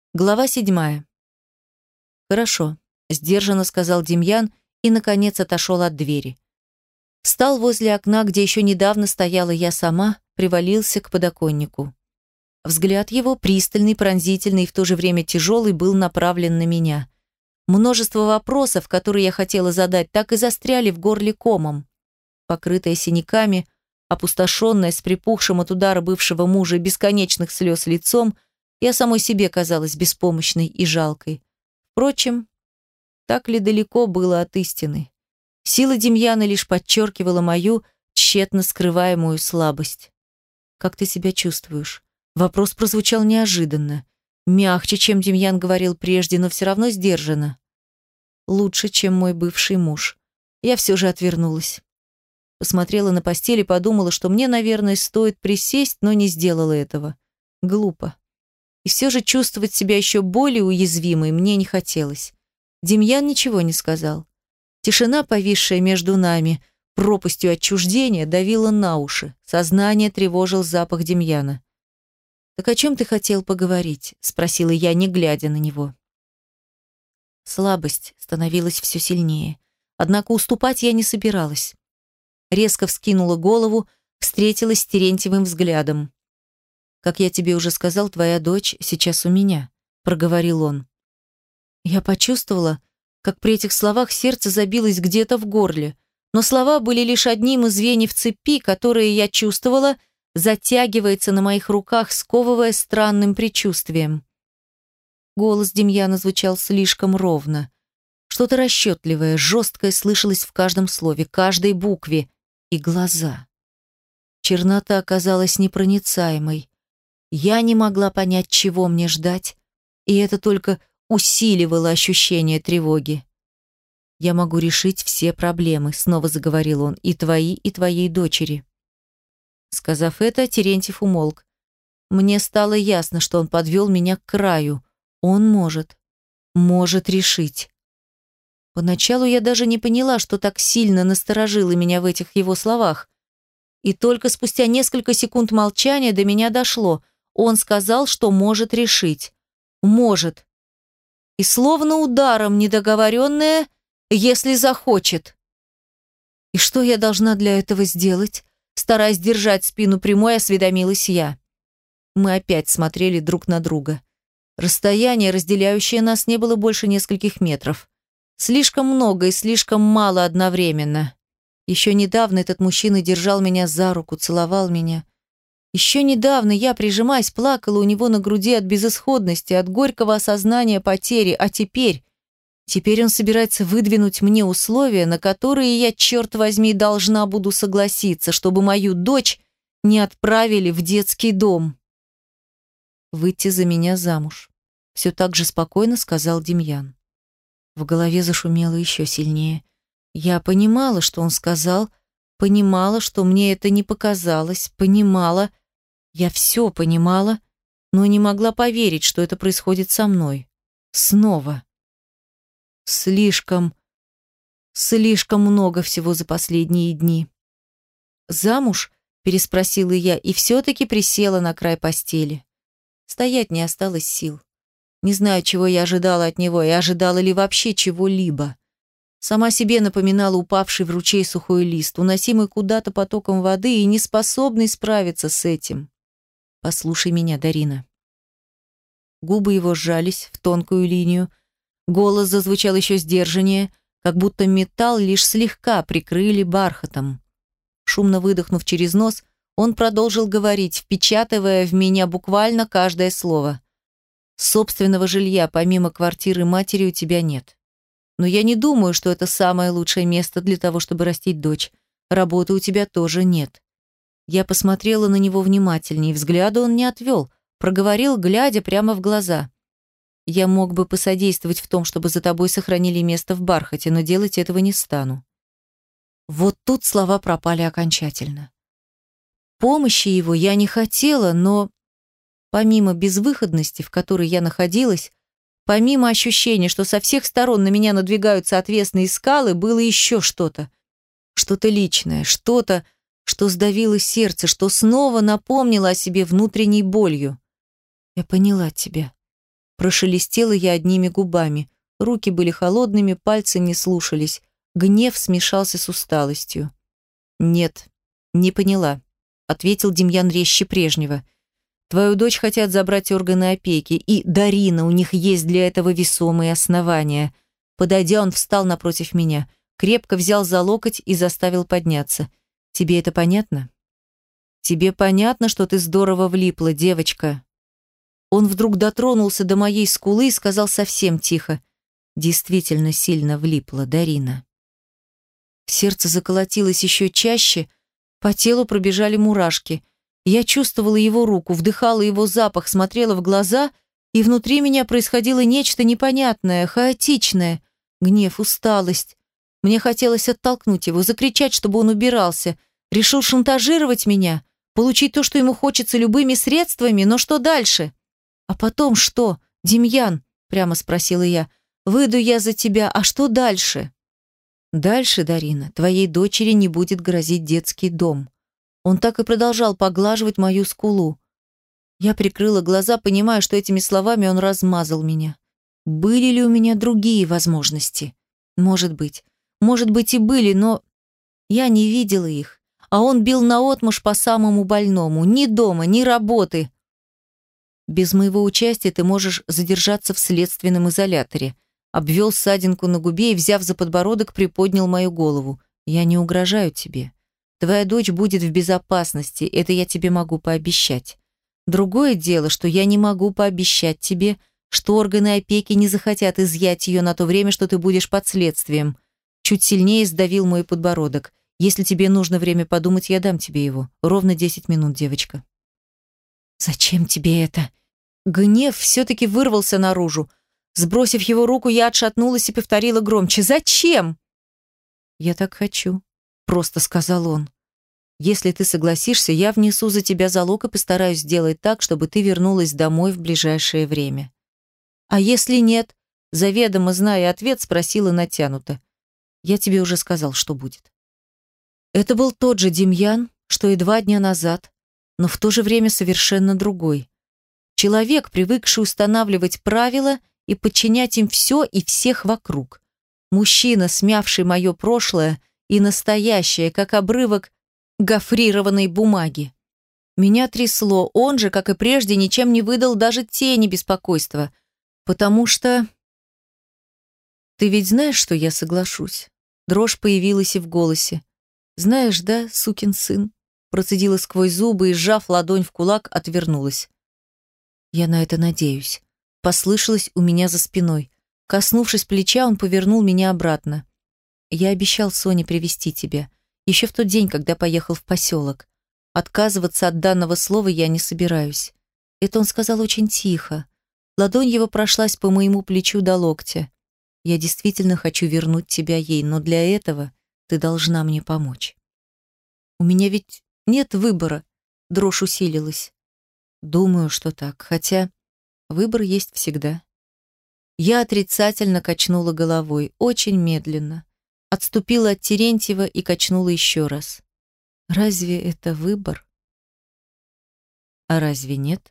Глава 7. «Хорошо», — сдержанно сказал Демьян и, наконец, отошел от двери. Встал возле окна, где еще недавно стояла я сама, привалился к подоконнику. Взгляд его, пристальный, пронзительный и в то же время тяжелый, был направлен на меня. Множество вопросов, которые я хотела задать, так и застряли в горле комом. Покрытая синяками, опустошенная, с припухшим от удара бывшего мужа и бесконечных слез лицом, я самой себе казалась беспомощной и жалкой. Впрочем, так ли далеко было от истины? Сила Демьяна лишь подчеркивала мою тщетно скрываемую слабость. «Как ты себя чувствуешь?» Вопрос прозвучал неожиданно. Мягче, чем Демьян говорил прежде, но все равно сдержанно. «Лучше, чем мой бывший муж». Я все же отвернулась. Посмотрела на постель и подумала, что мне, наверное, стоит присесть, но не сделала этого. Глупо. И все же чувствовать себя еще более уязвимой мне не хотелось. Демьян ничего не сказал. Тишина, повисшая между нами, пропастью отчуждения, давила на уши. Сознание тревожил запах Демьяна. «Так о чем ты хотел поговорить?» — спросила я, не глядя на него. Слабость становилась все сильнее. Однако уступать я не собиралась. Резко вскинула голову, встретилась с Терентьевым взглядом. «Как я тебе уже сказал, твоя дочь сейчас у меня», — проговорил он. Я почувствовала, как при этих словах сердце забилось где-то в горле, но слова были лишь одним из звеньев цепи, которые я чувствовала, затягивается на моих руках, сковывая странным предчувствием. Голос Демьяна звучал слишком ровно. Что-то расчетливое, жесткое слышалось в каждом слове, каждой букве. И глаза. Чернота оказалась непроницаемой. Я не могла понять, чего мне ждать, и это только усиливало ощущение тревоги. «Я могу решить все проблемы», — снова заговорил он, — «и твои, и твоей дочери». Сказав это, Терентьев умолк. Мне стало ясно, что он подвел меня к краю. Он может решить. Поначалу я даже не поняла, что так сильно насторожило меня в этих его словах. И только спустя несколько секунд молчания до меня дошло. Он сказал, что может решить. Может. И словно ударом недоговоренное, если захочет. И что я должна для этого сделать? Стараясь держать спину прямой, осведомилась я. Мы опять смотрели друг на друга. Расстояние, разделяющее нас, не было больше нескольких метров. Слишком много и слишком мало одновременно. Еще недавно этот мужчина держал меня за руку, целовал меня. Еще недавно я, прижимаясь, плакала у него на груди от безысходности, от горького осознания потери, а теперь он собирается выдвинуть мне условия, на которые я, черт возьми, должна буду согласиться, чтобы мою дочь не отправили в детский дом. «Выйти за меня замуж», — все так же спокойно сказал Демьян. В голове зашумело еще сильнее. Я понимала, что он сказал, понимала, что мне это не показалось, понимала, я все понимала, но не могла поверить, что это происходит со мной. Снова. Слишком много всего за последние дни. «Замуж?» – переспросила я и все-таки присела на край постели. Стоять не осталось сил. Не знаю, чего я ожидала от него, и ожидала ли вообще чего-либо. Сама себе напоминала упавший в ручей сухой лист, уносимый куда-то потоком воды и не способный справиться с этим. «Послушай меня, Дарина». Губы его сжались в тонкую линию, голос зазвучал еще сдержаннее, как будто металл лишь слегка прикрыли бархатом. Шумно выдохнув через нос, он продолжил говорить, впечатывая в меня буквально каждое слово. «Собственного жилья, помимо квартиры матери, у тебя нет. Но я не думаю, что это самое лучшее место для того, чтобы растить дочь. Работы у тебя тоже нет». Я посмотрела на него внимательнее, взгляда он не отвел, проговорил, глядя прямо в глаза. «Я мог бы посодействовать в том, чтобы за тобой сохранили место в бархате, но делать этого не стану». Вот тут слова пропали окончательно. Помощи его я не хотела, но помимо безвыходности, в которой я находилась, помимо ощущения, что со всех сторон на меня надвигаются отвесные скалы, было еще что-то. Что-то личное, что-то, что сдавило сердце, что снова напомнило о себе внутренней болью. «Я поняла тебя», Прошелестела я одними губами. Руки были холодными, пальцы не слушались. Гнев смешался с усталостью. «Нет, не поняла», — ответил Демьян резче прежнего. «Твою дочь хотят забрать органы опеки, и, Дарина, у них есть для этого весомые основания». Подойдя, он встал напротив меня, крепко взял за локоть и заставил подняться. «Тебе это понятно?» «Тебе понятно, что ты здорово влипла, девочка?» Он вдруг дотронулся до моей скулы и сказал совсем тихо: «Действительно сильно влипла, Дарина». Сердце заколотилось еще чаще, по телу пробежали мурашки. Я чувствовала его руку, вдыхала его запах, смотрела в глаза, и внутри меня происходило нечто непонятное, хаотичное. Гнев, усталость. Мне хотелось оттолкнуть его, закричать, чтобы он убирался. Решил шантажировать меня, получить то, что ему хочется любыми средствами, но что дальше? «А потом что, Демьян?» – прямо спросила я. «Выйду я за тебя, а что дальше?» «Дальше, Дарина, твоей дочери не будет грозить детский дом». Он так и продолжал поглаживать мою скулу. Я прикрыла глаза, понимая, что этими словами он размазал меня. Были ли у меня другие возможности? Может быть и были, но я не видела их. А он бил наотмашь по самому больному. Ни дома, ни работы. «Без моего участия ты можешь задержаться в следственном изоляторе». Обвел ссадинку на губе и, взяв за подбородок, приподнял мою голову. «Я не угрожаю тебе. Твоя дочь будет в безопасности, это я тебе могу пообещать. Другое дело, что я не могу пообещать тебе, что органы опеки не захотят изъять ее на то время, что ты будешь под следствием». Чуть сильнее сдавил мой подбородок. «Если тебе нужно время подумать, я дам тебе его. Ровно 10 минут, девочка». «Зачем тебе это?» Гнев все-таки вырвался наружу. Сбросив его руку, я отшатнулась и повторила громче: «Зачем?» «Я так хочу», — просто сказал он. «Если ты согласишься, я внесу за тебя залог и постараюсь сделать так, чтобы ты вернулась домой в ближайшее время». «А если нет?» — заведомо зная ответ, спросила натянуто. «Я тебе уже сказал, что будет». Это был тот же Демьян, что и 2 дня назад, но в то же время совершенно другой. Человек, привыкший устанавливать правила и подчинять им все и всех вокруг. Мужчина, смявший мое прошлое и настоящее, как обрывок гофрированной бумаги. Меня трясло, он же, как и прежде, ничем не выдал даже тени беспокойства. Потому что... «Ты ведь знаешь, что я соглашусь?» Дрожь появилась и в голосе. «Знаешь, да, сукин сын?» Процедила сквозь зубы и, сжав ладонь в кулак, отвернулась. «Я на это надеюсь», — послышалось у меня за спиной. Коснувшись плеча, он повернул меня обратно. «Я обещал Соне привезти тебя. Еще в тот день, когда поехал в поселок. Отказываться от данного слова я не собираюсь». Это он сказал очень тихо. Ладонь его прошлась по моему плечу до локтя. «Я действительно хочу вернуть тебя ей, но для этого ты должна мне помочь». «У меня ведь нет выбора», — дрожь усилилась. «Думаю, что так, хотя выбор есть всегда». Я отрицательно качнула головой, очень медленно. Отступила от Терентьева и качнула еще раз. «Разве это выбор? А разве нет?»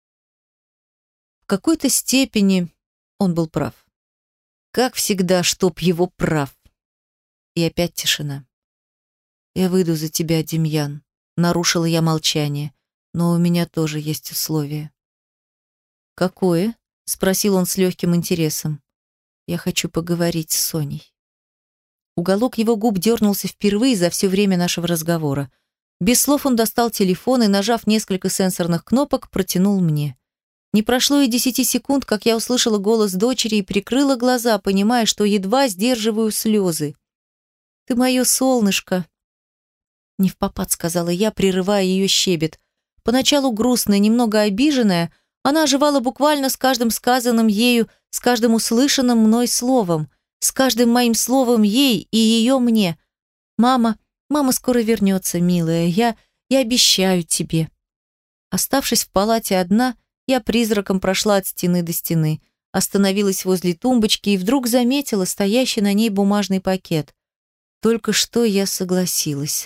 В какой-то степени он был прав. Как всегда, чтоб его прав. И опять тишина. «Я выйду за тебя, Демьян», — нарушила я молчание. «Но у меня тоже есть условие». «Какое?» — спросил он с легким интересом. «Я хочу поговорить с Соней». Уголок его губ дернулся впервые за все время нашего разговора. Без слов он достал телефон и, нажав несколько сенсорных кнопок, протянул мне. Не прошло и 10 секунд, как я услышала голос дочери и прикрыла глаза, понимая, что едва сдерживаю слезы. «Ты мое солнышко!» «Невпопад», — сказала я, прерывая ее щебет. Поначалу грустная, немного обиженная, она оживала буквально с каждым сказанным ею, с каждым услышанным мной словом, с каждым моим словом ей и ее мне. «Мама скоро вернется, милая, я обещаю тебе». Оставшись в палате одна, я призраком прошла от стены до стены, остановилась возле тумбочки и вдруг заметила стоящий на ней бумажный пакет. Только что я согласилась.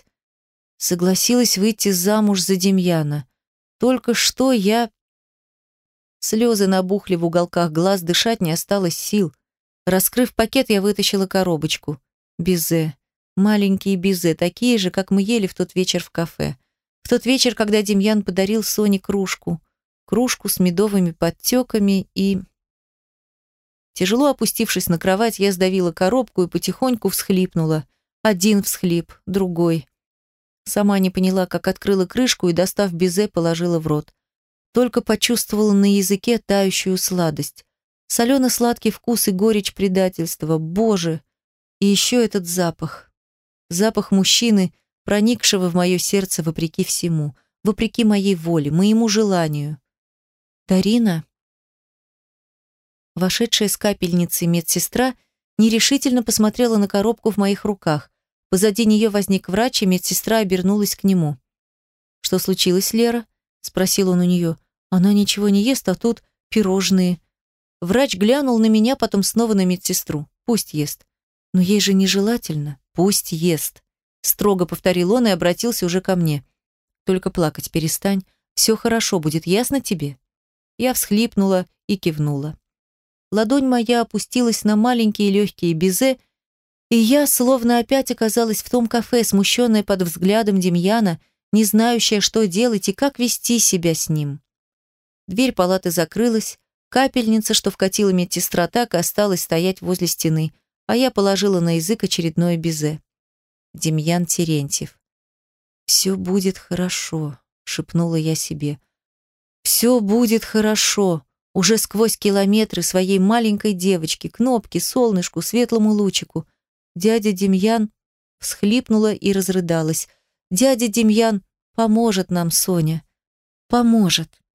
Согласилась выйти замуж за Демьяна. Только что я Слезы набухли в уголках глаз, дышать не осталось сил. Раскрыв пакет, я вытащила коробочку. Безе. Маленькие безе, такие же, как мы ели в тот вечер в кафе. В тот вечер, когда Демьян подарил Соне кружку. Кружку с медовыми подтеками и... Тяжело опустившись на кровать, я сдавила коробку и потихоньку всхлипнула. Один всхлип, другой. Сама не поняла, как открыла крышку и, достав безе, положила в рот. Только почувствовала на языке тающую сладость. Солено-сладкий вкус и горечь предательства. Боже! И еще этот запах. Запах мужчины, проникшего в мое сердце вопреки всему, вопреки моей воле, моему желанию. «Дарина?» Вошедшая с капельницей медсестра нерешительно посмотрела на коробку в моих руках. Позади нее возник врач, и медсестра обернулась к нему. «Что случилось, Лера?» – спросил он у нее. «Она ничего не ест, а тут пирожные». Врач глянул на меня, потом снова на медсестру. «Пусть ест». «Но ей же нежелательно». «Пусть ест», – строго повторил он и обратился уже ко мне. «Только плакать перестань. Все хорошо будет, ясно тебе?» Я всхлипнула и кивнула. Ладонь моя опустилась на маленькие легкие безе, и я словно опять оказалась в том кафе, смущенная под взглядом Демьяна, не знающая, что делать и как вести себя с ним. Дверь палаты закрылась, капельница, что вкатила медсестра, так и осталась стоять возле стены, а я положила на язык очередное безе. Демьян Терентьев. «Все будет хорошо», — шепнула я себе. «Все будет хорошо», уже сквозь километры своей маленькой девочки, кнопки, солнышку, светлому лучику. Дядя Демьян всхлипнула и разрыдалась. «Дядя Демьян поможет нам, Соня. Поможет».